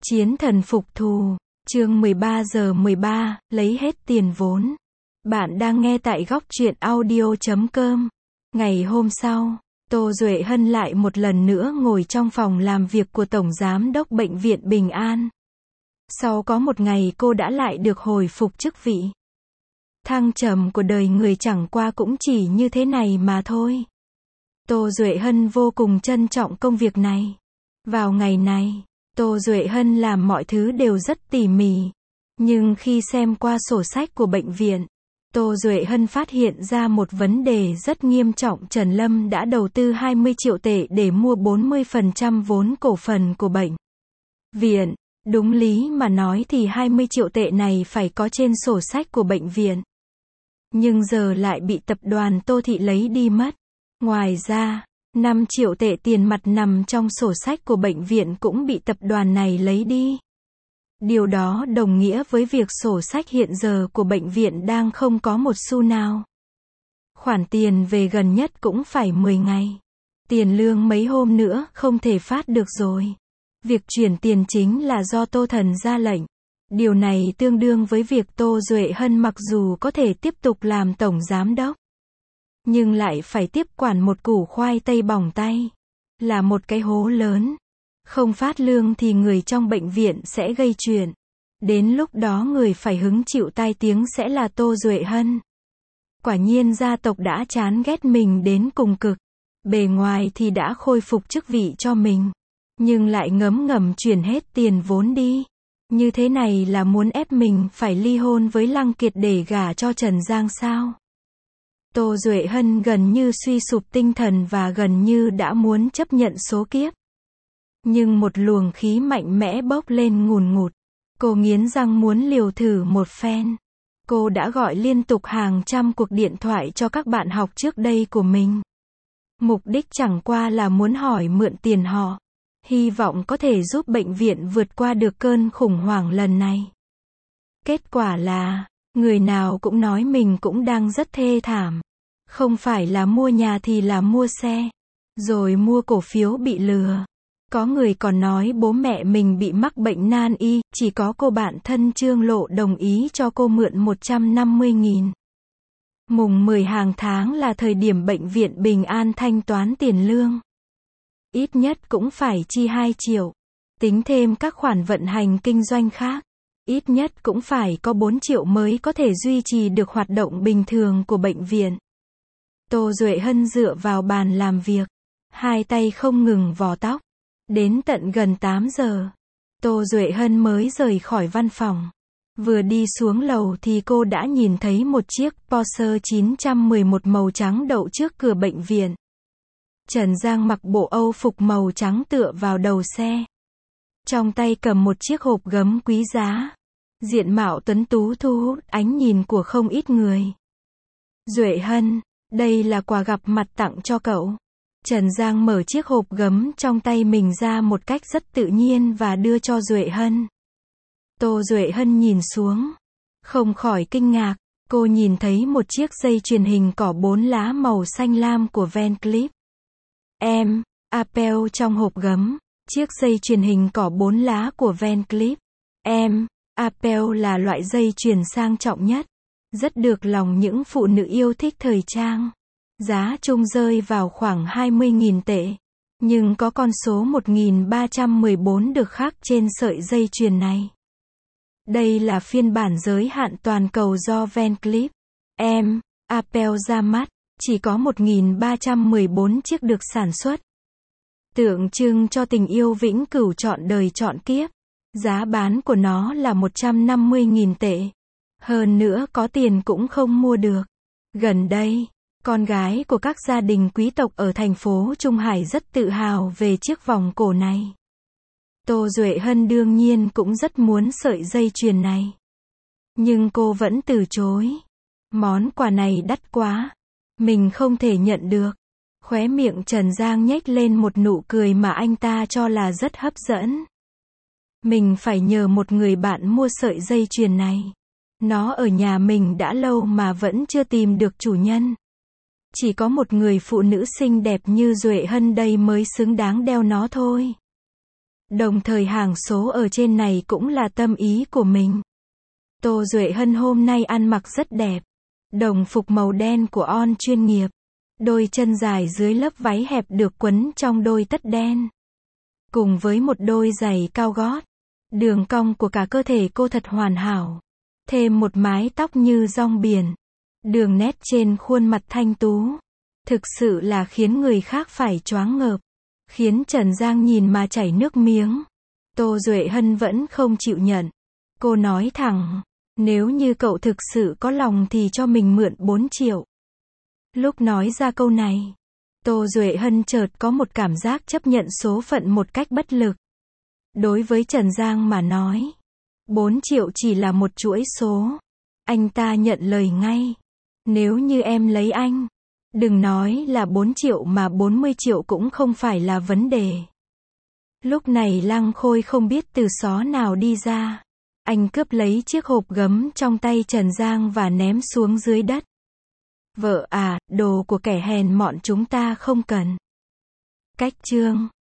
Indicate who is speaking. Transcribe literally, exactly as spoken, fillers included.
Speaker 1: Chiến thần phục thù, chương mười ba giờ mười ba, lấy hết tiền vốn. Bạn đang nghe tại góc truyện audio chấm com. Ngày hôm sau, Tô Duệ Hân lại một lần nữa ngồi trong phòng làm việc của Tổng Giám đốc Bệnh viện Bình An. Sau có một ngày cô đã lại được hồi phục chức vị. Thăng trầm của đời người chẳng qua cũng chỉ như thế này mà thôi. Tô Duệ Hân vô cùng trân trọng công việc này. Vào ngày này, Tô Duệ Hân làm mọi thứ đều rất tỉ mỉ. Nhưng khi xem qua sổ sách của bệnh viện, Tô Duệ Hân phát hiện ra một vấn đề rất nghiêm trọng. Trần Lâm đã đầu tư hai mươi triệu tệ để mua bốn mươi phần trăm vốn cổ phần của bệnh viện. Đúng lý mà nói thì hai mươi triệu tệ này phải có trên sổ sách của bệnh viện. Nhưng giờ lại bị tập đoàn Tô Thị lấy đi mất. Ngoài ra, năm triệu tệ tiền mặt nằm trong sổ sách của bệnh viện cũng bị tập đoàn này lấy đi. Điều đó đồng nghĩa với việc sổ sách hiện giờ của bệnh viện đang không có một xu nào. Khoản tiền về gần nhất cũng phải mười ngày. Tiền lương mấy hôm nữa không thể phát được rồi. Việc chuyển tiền chính là do Tô Thần ra lệnh. Điều này tương đương với việc Tô Duệ Hân mặc dù có thể tiếp tục làm tổng giám đốc, nhưng lại phải tiếp quản một củ khoai tây bỏng tay. Là một cái hố lớn. Không phát lương thì người trong bệnh viện sẽ gây chuyện. Đến lúc đó người phải hứng chịu tai tiếng sẽ là Tô Duệ Hân. Quả nhiên gia tộc đã chán ghét mình đến cùng cực. Bề ngoài thì đã khôi phục chức vị cho mình, nhưng lại ngấm ngầm chuyển hết tiền vốn đi. Như thế này là muốn ép mình phải ly hôn với Lăng Kiệt để gả cho Trần Giang sao? Tô Duệ Hân gần như suy sụp tinh thần và gần như đã muốn chấp nhận số kiếp. Nhưng một luồng khí mạnh mẽ bốc lên ngùn ngụt. Cô nghiến răng muốn liều thử một phen. Cô đã gọi liên tục hàng trăm cuộc điện thoại cho các bạn học trước đây của mình. Mục đích chẳng qua là muốn hỏi mượn tiền họ. Hy vọng có thể giúp bệnh viện vượt qua được cơn khủng hoảng lần này. Kết quả là, người nào cũng nói mình cũng đang rất thê thảm. Không phải là mua nhà thì là mua xe. Rồi mua cổ phiếu bị lừa. Có người còn nói bố mẹ mình bị mắc bệnh nan y, chỉ có cô bạn thân Trương Lộ đồng ý cho cô mượn một trăm năm mươi nghìn. Mùng mười hàng tháng là thời điểm bệnh viện Bình An thanh toán tiền lương. Ít nhất cũng phải chi hai triệu. Tính thêm các khoản vận hành kinh doanh khác. Ít nhất cũng phải có bốn triệu mới có thể duy trì được hoạt động bình thường của bệnh viện. Tô Duệ Hân dựa vào bàn làm việc. Hai tay không ngừng vò tóc. Đến tận gần tám giờ, Tô Duệ Hân mới rời khỏi văn phòng. Vừa đi xuống lầu thì cô đã nhìn thấy một chiếc Porsche chín một một màu trắng đậu trước cửa bệnh viện. Trần Giang mặc bộ Âu phục màu trắng tựa vào đầu xe. Trong tay cầm một chiếc hộp gấm quý giá. Diện mạo tuấn tú thu hút ánh nhìn của không ít người. Duệ Hân, đây là quà gặp mặt tặng cho cậu. Trần Giang mở chiếc hộp gấm trong tay mình ra một cách rất tự nhiên và đưa cho Duệ Hân. Tô Duệ Hân nhìn xuống, không khỏi kinh ngạc. Cô nhìn thấy một chiếc dây chuyền hình cỏ bốn lá màu xanh lam của Van Cleef. Em, Apple trong hộp gấm. Chiếc dây chuyền hình cỏ bốn lá của Van Cleef. Em, Apple là loại dây chuyền sang trọng nhất. Rất được lòng những phụ nữ yêu thích thời trang. Giá chung rơi vào khoảng hai mươi nghìn tệ. Nhưng có con số một nghìn ba trăm mười bốn được khắc trên sợi dây chuyền này. Đây là phiên bản giới hạn toàn cầu do Van Cleef. Em, Apple ra mắt. Chỉ có một nghìn ba trăm mười bốn chiếc được sản xuất. Tượng trưng cho tình yêu vĩnh cửu trọn đời trọn kiếp. Giá bán của nó là một trăm năm mươi nghìn tệ. Hơn nữa có tiền cũng không mua được. Gần đây, con gái của các gia đình quý tộc ở thành phố Trung Hải rất tự hào về chiếc vòng cổ này. Tô Duệ Hân đương nhiên cũng rất muốn sợi dây chuyền này. Nhưng cô vẫn từ chối. Món quà này đắt quá. Mình không thể nhận được. Khóe miệng Trần Giang nhếch lên một nụ cười mà anh ta cho là rất hấp dẫn. Mình phải nhờ một người bạn mua sợi dây chuyền này. Nó ở nhà mình đã lâu mà vẫn chưa tìm được chủ nhân. Chỉ có một người phụ nữ xinh đẹp như Duệ Hân đây mới xứng đáng đeo nó thôi. Đồng thời hàng số ở trên này cũng là tâm ý của mình. Tô Duệ Hân hôm nay ăn mặc rất đẹp. Đồng phục màu đen của On chuyên nghiệp. Đôi chân dài dưới lớp váy hẹp được quấn trong đôi tất đen. Cùng với một đôi giày cao gót. Đường cong của cả cơ thể cô thật hoàn hảo. Thêm một mái tóc như rong biển. Đường nét trên khuôn mặt thanh tú. Thực sự là khiến người khác phải choáng ngợp. Khiến Trần Giang nhìn mà chảy nước miếng. Tô Duệ Hân vẫn không chịu nhận. Cô nói thẳng, nếu như cậu thực sự có lòng thì cho mình mượn bốn triệu. Lúc nói ra câu này, Tô Duệ Hân chợt có một cảm giác chấp nhận số phận một cách bất lực. Đối với Trần Giang mà nói, bốn triệu chỉ là một chuỗi số. Anh ta nhận lời ngay. Nếu như em lấy anh, đừng nói là bốn triệu mà bốn mươi triệu cũng không phải là vấn đề. Lúc này Lăng Khôi không biết từ xó nào đi ra. Anh cướp lấy chiếc hộp gấm trong tay Trần Giang và ném xuống dưới đất. Vợ à, đồ của kẻ hèn mọn chúng ta không cần. Cách chương